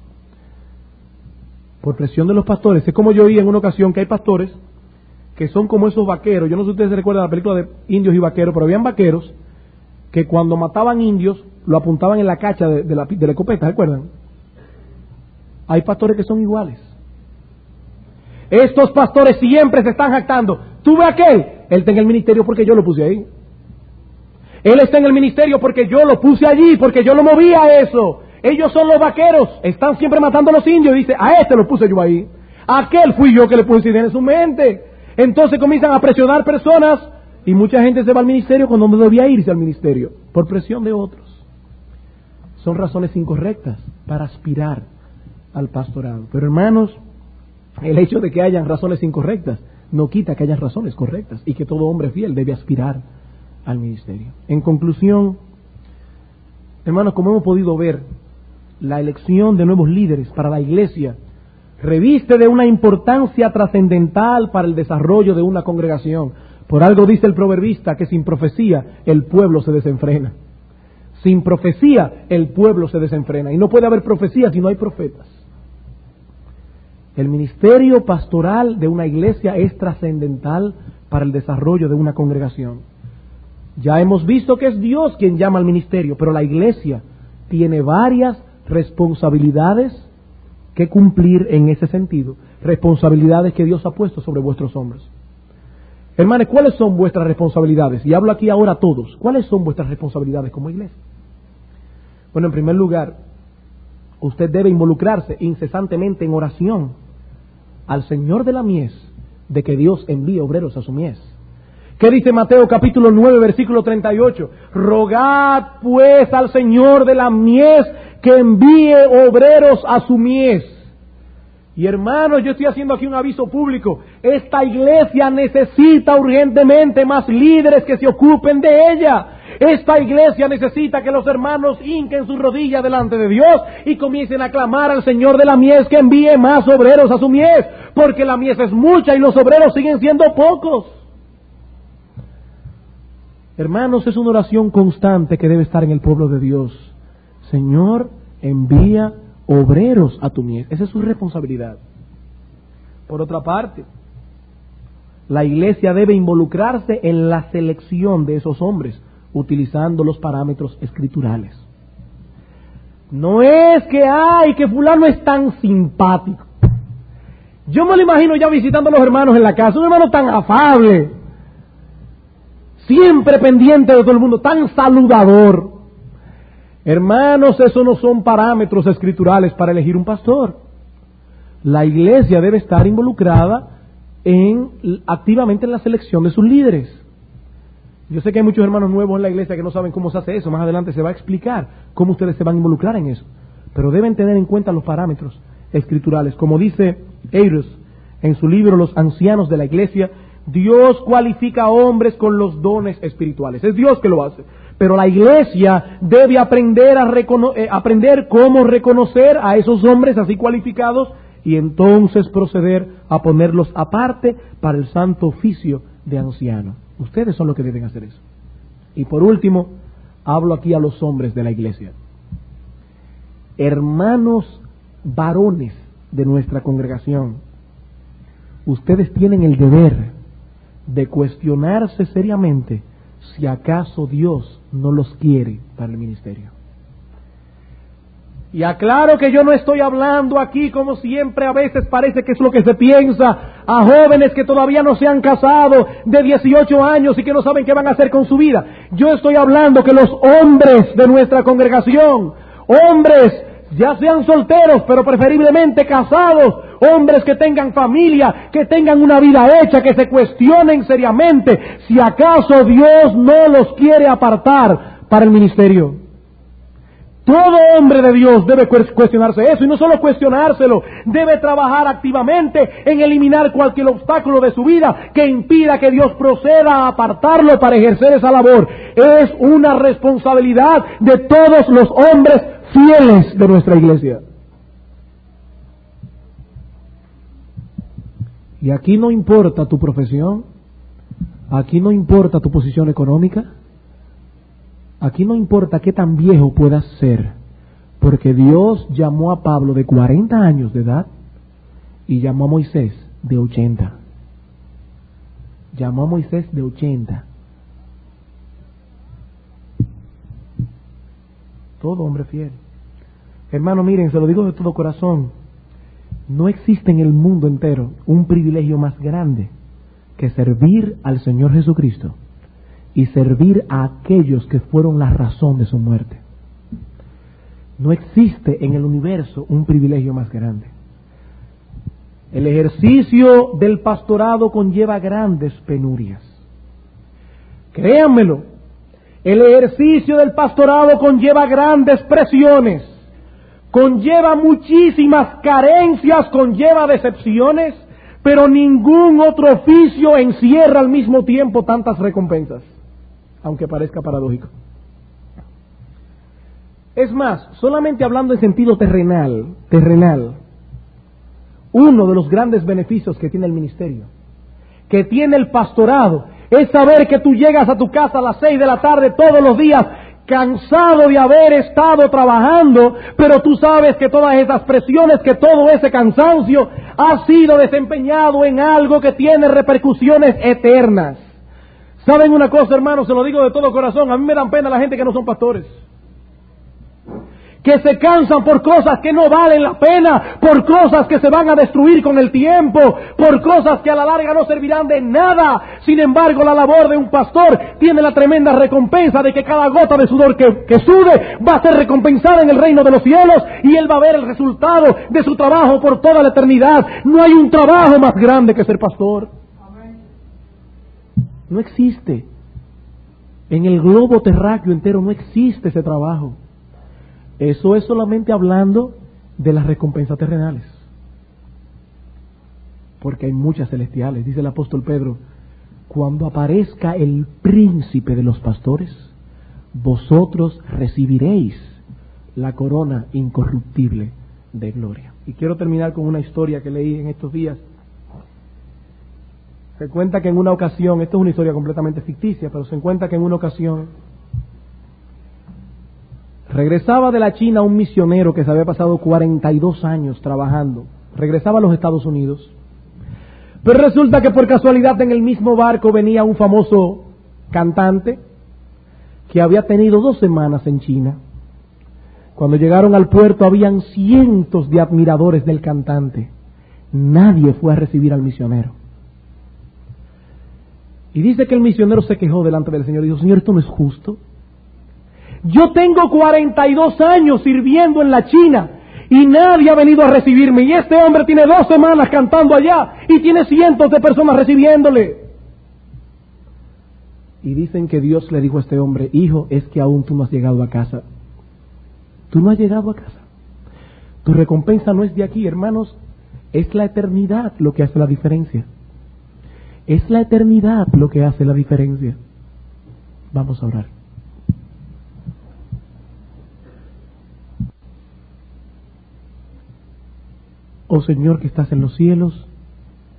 Por presión de los pastores. Es como yo oí en una ocasión que hay pastores que son como esos vaqueros. Yo no sé si ustedes se recuerdan la película de Indios y Vaqueros, pero habían vaqueros que cuando mataban indios lo apuntaban en la cacha de, de, la, de la escopeta, ¿se acuerdan? Hay pastores que son iguales. Estos pastores siempre se están jactando. ¿Tú ves aquel? Él está en el ministerio porque yo lo puse ahí. Él está en el ministerio porque yo lo puse allí, porque yo lo moví a eso. Ellos son los vaqueros, están siempre matando a los indios. Y dice, a este lo puse yo ahí. A aquel fui yo que le puse idea en su mente. Entonces comienzan a presionar personas y mucha gente se va al ministerio cuando no debía irse al ministerio, por presión de otros. Son razones incorrectas para aspirar al pastorado. Pero hermanos, el hecho de que hayan razones incorrectas no quita que hayan razones correctas y que todo hombre fiel debe aspirar al ministerio. En conclusión, hermanos, como hemos podido ver, la elección de nuevos líderes para la iglesia reviste de una importancia trascendental para el desarrollo de una congregación. Por algo dice el proverbista que sin profecía el pueblo se desenfrena. Sin profecía el pueblo se desenfrena. Y no puede haber profecía si no hay profetas. El ministerio pastoral de una iglesia es trascendental para el desarrollo de una congregación. Ya hemos visto que es Dios quien llama al ministerio, pero la iglesia tiene varias responsabilidades que cumplir en ese sentido, responsabilidades que Dios ha puesto sobre vuestros hombros. Hermanos, ¿cuáles son vuestras responsabilidades? Y hablo aquí ahora a todos. ¿Cuáles son vuestras responsabilidades como iglesia? Bueno, en primer lugar, usted debe involucrarse incesantemente en oración al Señor de la mies, de que Dios envíe obreros a su mies. ¿Qué dice Mateo capítulo nueve, versículo treinta y ocho? Rogad pues al Señor de la mies que envíe obreros a su mies. Y hermanos, yo estoy haciendo aquí un aviso público. Esta iglesia necesita urgentemente más líderes que se ocupen de ella. Esta iglesia necesita que los hermanos hinquen sus rodillas delante de Dios y comiencen a clamar al Señor de la mies que envíe más obreros a su mies, porque la mies es mucha y los obreros siguen siendo pocos. Hermanos, es una oración constante que debe estar en el pueblo de Dios. Señor, envía obreros a tu mies. Esa es su responsabilidad. Por otra parte, la iglesia debe involucrarse en la selección de esos hombres, utilizando los parámetros escriturales. No es que, ay, que fulano es tan simpático. Yo me lo imagino ya visitando a los hermanos en la casa, un hermano tan afable, siempre pendiente de todo el mundo, tan saludador. Hermanos, esos no son parámetros escriturales para elegir un pastor. La iglesia debe estar involucrada en, activamente en la selección de sus líderes. Yo sé que hay muchos hermanos nuevos en la iglesia que no saben cómo se hace eso. Más adelante se va a explicar cómo ustedes se van a involucrar en eso. Pero deben tener en cuenta los parámetros escriturales. Como dice Eiros en su libro Los ancianos de la iglesia, Dios cualifica a hombres con los dones espirituales. Es Dios que lo hace. Pero la iglesia debe aprender a recono- eh, aprender cómo reconocer a esos hombres así cualificados y entonces proceder a ponerlos aparte para el santo oficio de anciano. Ustedes son los que deben hacer eso. Y por último, hablo aquí a los hombres de la iglesia. Hermanos varones de nuestra congregación, ustedes tienen el deber de cuestionarse seriamente si acaso Dios no los quiere para el ministerio. Y aclaro que yo no estoy hablando aquí, como siempre a veces parece que es lo que se piensa, a jóvenes que todavía no se han casado, de dieciocho años y que no saben qué van a hacer con su vida. Yo estoy hablando que los hombres de nuestra congregación, hombres ya sean solteros, pero preferiblemente casados, hombres que tengan familia, que tengan una vida hecha, que se cuestionen seriamente si acaso Dios no los quiere apartar para el ministerio. Todo hombre de Dios debe cuestionarse eso, y no solo cuestionárselo, debe trabajar activamente en eliminar cualquier obstáculo de su vida que impida que Dios proceda a apartarlo para ejercer esa labor. Es una responsabilidad de todos los hombres fieles de nuestra iglesia. Y aquí no importa tu profesión, aquí no importa tu posición económica, aquí no importa qué tan viejo puedas ser, porque Dios llamó a Pablo de cuarenta años de edad y llamó a Moisés de ochenta. Llamó a Moisés de ochenta. Todo hombre fiel. Hermano, miren, se lo digo de todo corazón, no existe en el mundo entero un privilegio más grande que servir al Señor Jesucristo y servir a aquellos que fueron la razón de su muerte. No existe en el universo un privilegio más grande. El ejercicio del pastorado conlleva grandes penurias. Créanmelo, el ejercicio del pastorado conlleva grandes presiones, conlleva muchísimas carencias, conlleva decepciones, pero ningún otro oficio encierra al mismo tiempo tantas recompensas, aunque parezca paradójico. Es más, solamente hablando en sentido terrenal, terrenal, uno de los grandes beneficios que tiene el ministerio, que tiene el pastorado, es saber que tú llegas a tu casa a las seis de la tarde todos los días, cansado de haber estado trabajando, pero tú sabes que todas esas presiones, que todo ese cansancio ha sido desempeñado en algo que tiene repercusiones eternas. ¿Saben una cosa, hermanos? Se lo digo de todo corazón, a mí me dan pena la gente que no son pastores, que se cansan por cosas que no valen la pena, por cosas que se van a destruir con el tiempo, por cosas que a la larga no servirán de nada. Sin embargo, la labor de un pastor tiene la tremenda recompensa de que cada gota de sudor que, que sude va a ser recompensada en el reino de los cielos, y él va a ver el resultado de su trabajo por toda la eternidad. No hay un trabajo más grande que ser pastor. No existe. En el globo terráqueo entero no existe ese trabajo. Eso es solamente hablando de las recompensas terrenales, porque hay muchas celestiales. Dice el apóstol Pedro: cuando aparezca el príncipe de los pastores, vosotros recibiréis la corona incorruptible de gloria. Y quiero terminar con una historia que leí en estos días. Se cuenta que en una ocasión, esto es una historia completamente ficticia, pero se cuenta que en una ocasión regresaba de la China un misionero que se había pasado cuarenta y dos años trabajando. Regresaba a los Estados Unidos. Pero resulta que por casualidad en el mismo barco venía un famoso cantante que había tenido dos semanas en China. Cuando llegaron al puerto habían cientos de admiradores del cantante. Nadie fue a recibir al misionero. Y dice que el misionero se quejó delante del Señor y dijo: Señor, esto no es justo. Yo tengo cuarenta y dos años sirviendo en la China y nadie ha venido a recibirme, y este hombre tiene dos semanas cantando allá y tiene cientos de personas recibiéndole. Y dicen que Dios le dijo a este hombre: hijo, es que aún tú no has llegado a casa. Tú no has llegado a casa. Tu recompensa no es de aquí, hermanos. Es la eternidad lo que hace la diferencia. Es la eternidad lo que hace la diferencia. Vamos a orar. Oh Señor que estás en los cielos,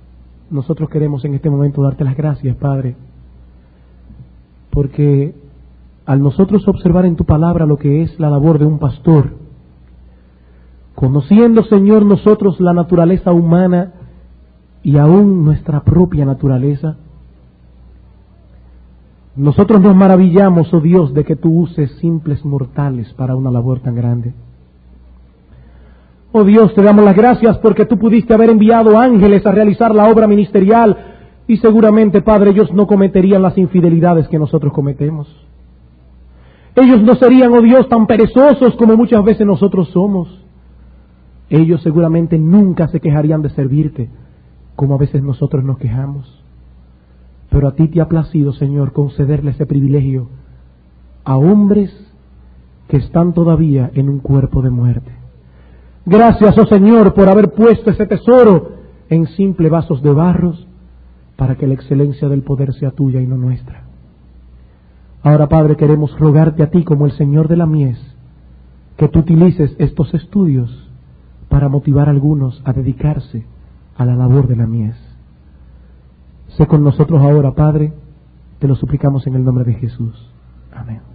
nosotros queremos en este momento darte las gracias, Padre, porque al nosotros observar en tu palabra lo que es la labor de un pastor, conociendo, Señor, nosotros la naturaleza humana y aún nuestra propia naturaleza, nosotros nos maravillamos, oh Dios, de que tú uses simples mortales para una labor tan grande. Oh Dios, te damos las gracias porque tú pudiste haber enviado ángeles a realizar la obra ministerial y seguramente, Padre, ellos no cometerían las infidelidades que nosotros cometemos. Ellos no serían, oh Dios, tan perezosos como muchas veces nosotros somos. Ellos seguramente nunca se quejarían de servirte como a veces nosotros nos quejamos. Pero a ti te ha placido, Señor, concederle ese privilegio a hombres que están todavía en un cuerpo de muerte. Gracias, oh Señor, por haber puesto ese tesoro en simples vasos de barros para que la excelencia del poder sea tuya y no nuestra. Ahora, Padre, queremos rogarte a ti como el Señor de la mies, que tú utilices estos estudios para motivar a algunos a dedicarse a la labor de la mies. Sé con nosotros ahora, Padre, te lo suplicamos en el nombre de Jesús. Amén.